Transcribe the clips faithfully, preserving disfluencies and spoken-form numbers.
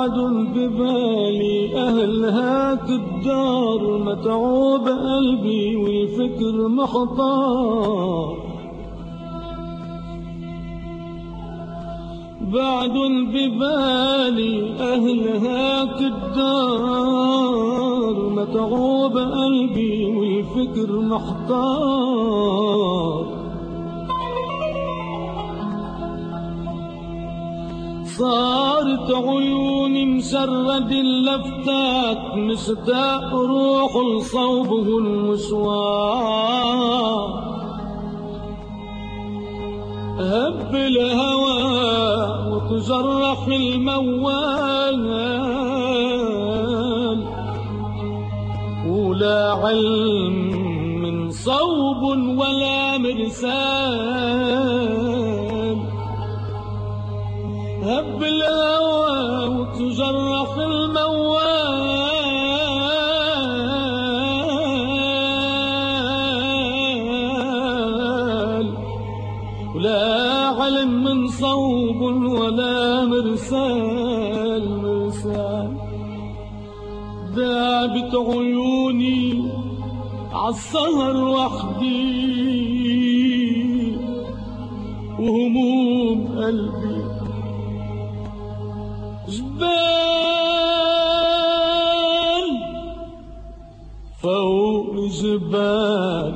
بعد ببالي أهلهاك الدار متعوب قلبي والفكر محتار. بعد ببالي أهلهاك الدار متعوب قلبي والفكر محتار. صارت عيوني مشرد اللفتات مشتاق روح لصوبه المشوار. هب الهوى وتجرح الموال ولا علم من صوب ولا مرسال. هب الهوى وتجرح الموال ولا علم من صوب ولا مرسال مرسال. ذابت عيوني عالسهر وحدي وهموم قلبي جبال فوق جبال.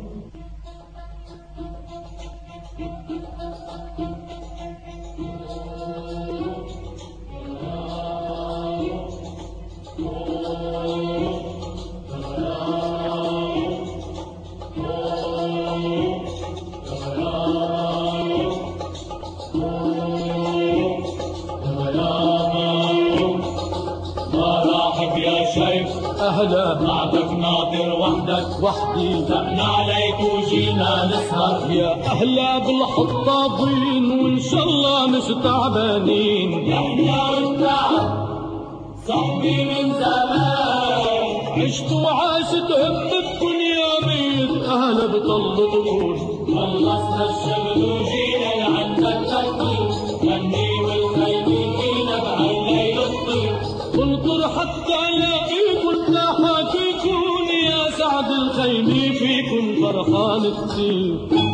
أهلا بعدك ناطر وحدك وحدي دقنا عليك وجينا نسهر. يا أهلا بالحطابين وإن شاء الله مش تعبانين. نحنا والتعب صاحبي من زمان عشت وعاشت همتكن يا مين أهلا بطلتكن. خلصنا الشغل وجينا لعندك تكوين غني والخيمين فينا بهالليل الطيب. انطر حتى الاقيكن حاكيكن يا سعد الخيمي فيكن فرحان كتير.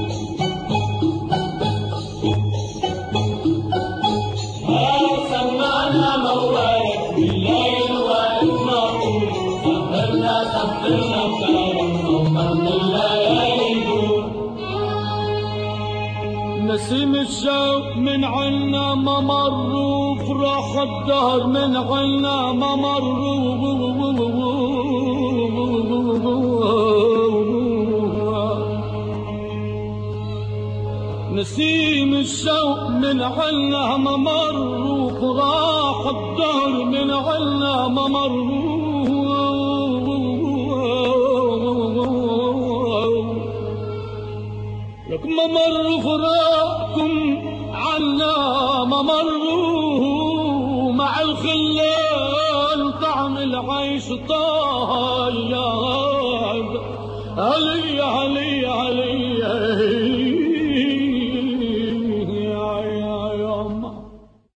هاو سمعنا موالك بالليل واقف معقول. سهرنا سهرنا بكلامنا ومن الليالي يدور. نسيم الشوق من عنا ما مر وفراح الدهر من عنا ما مر. نسيم الشوق من عنا ما مر وفراح الدهر من عنا ما مر. لك ما مر فراقكم عنا ما مروا مع الخلال طعم العيش طايب. علي علي علي